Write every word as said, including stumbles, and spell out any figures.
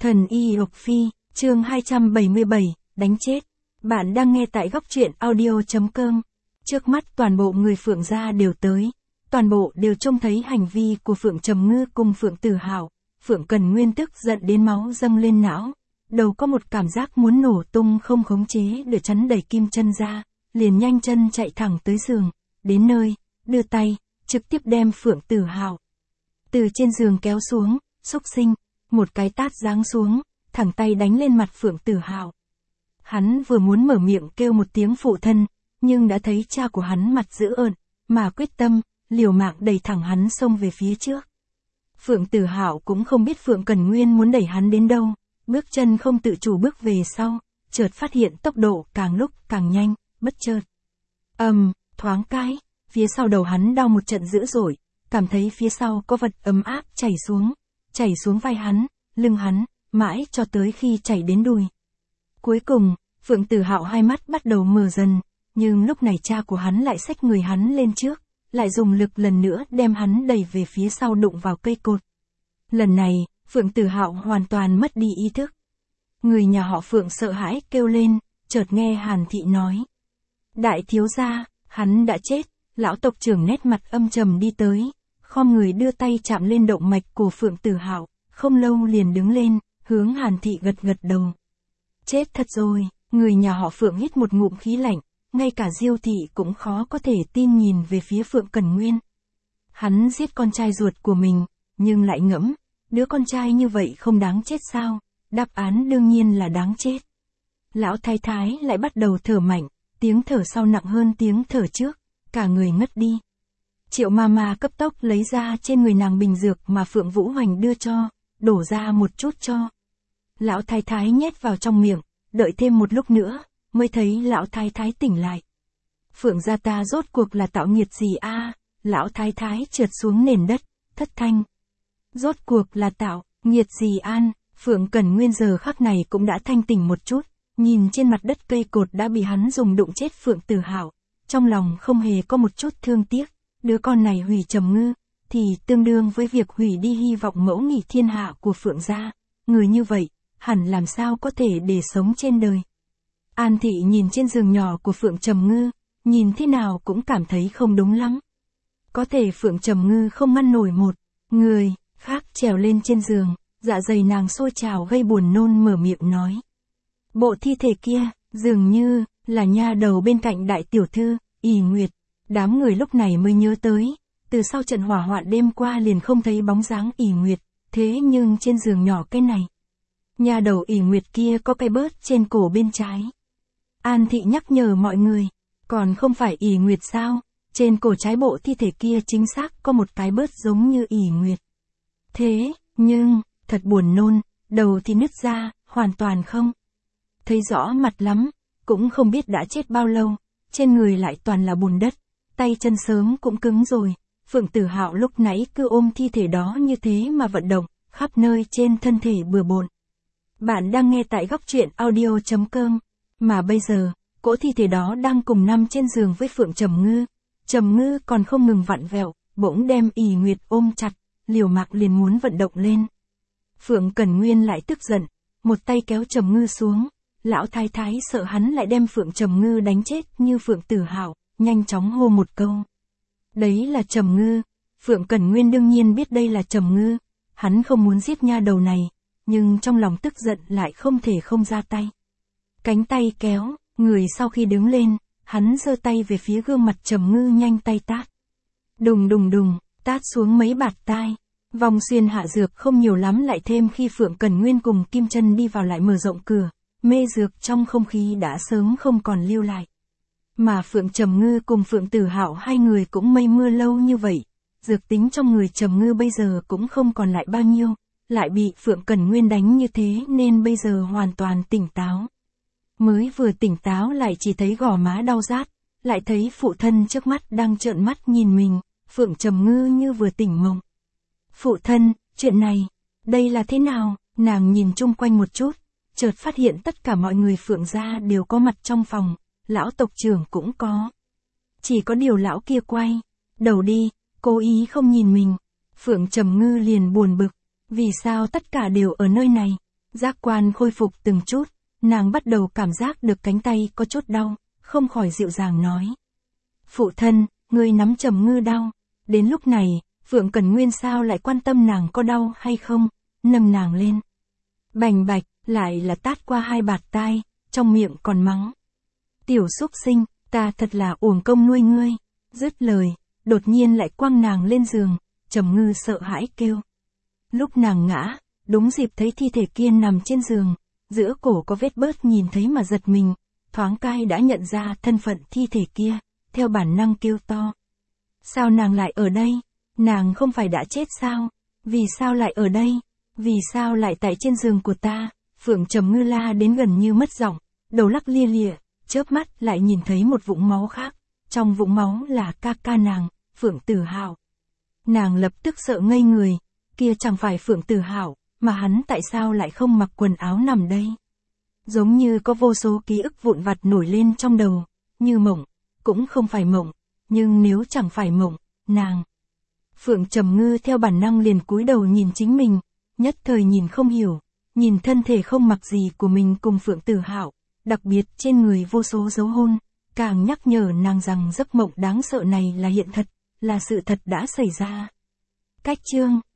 Thần y Lộc Phi, chương hai trăm bảy mươi bảy, đánh chết. Bạn đang nghe tại góc truyện audio.com. Trước mắt toàn bộ người Phượng gia đều tới. Toàn bộ đều trông thấy hành vi của Phượng Trầm Ngư cùng Phượng Tử Hạo. Phượng Cần Nguyên tức giận đến máu dâng lên não. Đầu có một cảm giác muốn nổ tung không khống chế được, chắn đẩy Kim Chân ra. Liền nhanh chân chạy thẳng tới giường. Đến nơi, đưa tay, trực tiếp đem Phượng Tử Hạo từ trên giường kéo xuống, xúc sinh. Một cái tát giáng xuống, thẳng tay đánh lên mặt Phượng Tử Hạo. Hắn vừa muốn mở miệng kêu một tiếng phụ thân, nhưng đã thấy cha của hắn mặt dữ ợn, mà quyết tâm, liều mạng đẩy thẳng hắn xông về phía trước. Phượng Tử Hạo cũng không biết Phượng Cần Nguyên muốn đẩy hắn đến đâu, bước chân không tự chủ bước về sau, chợt phát hiện tốc độ càng lúc càng nhanh, bất chợt. Ầm, um, thoáng cái, phía sau đầu hắn đau một trận dữ dội, cảm thấy phía sau có vật ấm áp chảy xuống. Chảy xuống vai hắn, lưng hắn, mãi cho tới khi chảy đến đùi. Cuối cùng, Phượng Tử Hạo hai mắt bắt đầu mờ dần, nhưng lúc này cha của hắn lại xách người hắn lên trước, lại dùng lực lần nữa đem hắn đẩy về phía sau đụng vào cây cột. Lần này, Phượng Tử Hạo hoàn toàn mất đi ý thức. Người nhà họ Phượng sợ hãi kêu lên, chợt nghe Hàn Thị nói. Đại thiếu gia, hắn đã chết, lão tộc trưởng nét mặt âm trầm đi tới. Khom người đưa tay chạm lên động mạch của Phượng Tử Hạo, không lâu liền đứng lên, hướng Hàn Thị gật gật đầu. Chết thật rồi, người nhà họ Phượng hít một ngụm khí lạnh, ngay cả Diêu Thị cũng khó có thể tin nhìn về phía Phượng Cần Nguyên. Hắn giết con trai ruột của mình, nhưng lại ngẫm, đứa con trai như vậy không đáng chết sao? Đáp án đương nhiên là đáng chết. Lão thái thái lại bắt đầu thở mạnh, tiếng thở sau nặng hơn tiếng thở trước, cả người ngất đi. Triệu Mama cấp tốc lấy ra trên người nàng bình dược mà Phượng Vũ Hoành đưa cho, đổ ra một chút cho. Lão thái thái nhét vào trong miệng, đợi thêm một lúc nữa, mới thấy lão thái thái tỉnh lại. Phượng gia ta rốt cuộc là tạo nghiệt gì a? À? Lão thái thái trượt xuống nền đất, thất thanh. Rốt cuộc là tạo nghiệt gì an? Phượng Cẩn Nguyên giờ khắc này cũng đã thanh tỉnh một chút, nhìn trên mặt đất cây cột đã bị hắn dùng đụng chết Phượng Tử Hạo, trong lòng không hề có một chút thương tiếc. Đứa con này hủy Trầm Ngư, thì tương đương với việc hủy đi hy vọng mẫu nghỉ thiên hạ của Phượng gia. Người như vậy, hẳn làm sao có thể để sống trên đời. An Thị nhìn trên giường nhỏ của Phượng Trầm Ngư, nhìn thế nào cũng cảm thấy không đúng lắm. Có thể Phượng Trầm Ngư không ngăn nổi một người khác trèo lên trên giường, dạ dày nàng sôi trào gây buồn nôn mở miệng nói. Bộ thi thể kia, dường như là nha đầu bên cạnh đại tiểu thư, ỷ Nguyệt. Đám người lúc này mới nhớ tới, từ sau trận hỏa hoạn đêm qua liền không thấy bóng dáng ỷ Nguyệt, thế nhưng trên giường nhỏ cái này. Nhà đầu ỷ Nguyệt kia có cái bớt trên cổ bên trái. An Thị nhắc nhở mọi người, còn không phải ỷ Nguyệt sao, trên cổ trái bộ thi thể kia chính xác có một cái bớt giống như ỷ Nguyệt. Thế, nhưng, thật buồn nôn, đầu thì nứt ra, hoàn toàn không thấy rõ mặt lắm, cũng không biết đã chết bao lâu, trên người lại toàn là bùn đất. Tay chân sớm cũng cứng rồi, Phượng Tử Hạo lúc nãy cứ ôm thi thể đó như thế mà vận động, khắp nơi trên thân thể bừa bộn. Bạn đang nghe tại góc truyện audio.com, mà bây giờ, cỗ thi thể đó đang cùng nằm trên giường với Phượng Trầm Ngư. Trầm Ngư còn không ngừng vặn vẹo, bỗng đem ỷ Nguyệt ôm chặt, liều mạng liền muốn vận động lên. Phượng Cẩn Nguyên lại tức giận, một tay kéo Trầm Ngư xuống, lão thái thái sợ hắn lại đem Phượng Trầm Ngư đánh chết như Phượng Tử Hạo. Nhanh chóng hô một câu. Đấy là Trầm Ngư. Phượng Cẩn Nguyên đương nhiên biết đây là Trầm Ngư. Hắn không muốn giết nha đầu này, nhưng trong lòng tức giận lại không thể không ra tay. Cánh tay kéo, người sau khi đứng lên, hắn giơ tay về phía gương mặt Trầm Ngư nhanh tay tát. Đùng đùng đùng, tát xuống mấy bạt tai. Vòng xuyên hạ dược không nhiều lắm lại thêm khi Phượng Cẩn Nguyên cùng Kim Chân đi vào lại mở rộng cửa. Mê dược trong không khí đã sớm không còn lưu lại. Mà Phượng Trầm Ngư cùng Phượng Tử Hạo hai người cũng mây mưa lâu như vậy, dược tính trong người Trầm Ngư bây giờ cũng không còn lại bao nhiêu, lại bị Phượng Cẩn Nguyên đánh như thế nên bây giờ hoàn toàn tỉnh táo. Mới vừa tỉnh táo lại chỉ thấy gò má đau rát, lại thấy phụ thân trước mắt đang trợn mắt nhìn mình, Phượng Trầm Ngư như vừa tỉnh mộng. Phụ thân, chuyện này, đây là thế nào? Nàng nhìn chung quanh một chút, chợt phát hiện tất cả mọi người Phượng gia đều có mặt trong phòng. Lão tộc trưởng cũng có. Chỉ có điều lão kia quay đầu đi, cố ý không nhìn mình. Phượng Trầm Ngư liền buồn bực, vì sao tất cả đều ở nơi này? Giác quan khôi phục từng chút, nàng bắt đầu cảm giác được cánh tay có chút đau, không khỏi dịu dàng nói. Phụ thân, ngươi nắm Trầm Ngư đau. Đến lúc này, Phượng Cẩn Nguyên sao lại quan tâm nàng có đau hay không, nâng nàng lên. Bành bạch, lại là tát qua hai bạt tai, trong miệng còn mắng. Tiểu xúc sinh, ta thật là uổng công nuôi ngươi. Dứt lời, đột nhiên lại quăng nàng lên giường, Trầm Ngư sợ hãi kêu. Lúc nàng ngã, đúng dịp thấy thi thể kia nằm trên giường, giữa cổ có vết bớt nhìn thấy mà giật mình, thoáng cai đã nhận ra thân phận thi thể kia, theo bản năng kêu to. Sao nàng lại ở đây? Nàng không phải đã chết sao? Vì sao lại ở đây? Vì sao lại tại trên giường của ta? Phượng Trầm Ngư la đến gần như mất giọng, đầu lắc lia lịa, chớp mắt lại nhìn thấy một vũng máu khác, trong vũng máu là ca ca nàng, Phượng Tử Hạo. Nàng lập tức sợ ngây người, kia chẳng phải Phượng Tử Hạo, mà hắn tại sao lại không mặc quần áo nằm đây? Giống như có vô số ký ức vụn vặt nổi lên trong đầu, như mộng, cũng không phải mộng, nhưng nếu chẳng phải mộng, nàng. Phượng Trầm Ngư theo bản năng liền cúi đầu nhìn chính mình, nhất thời nhìn không hiểu, nhìn thân thể không mặc gì của mình cùng Phượng Tử Hạo, đặc biệt trên người vô số dấu hôn, càng nhắc nhở nàng rằng giấc mộng đáng sợ này là hiện thật, là sự thật đã xảy ra. Cách chương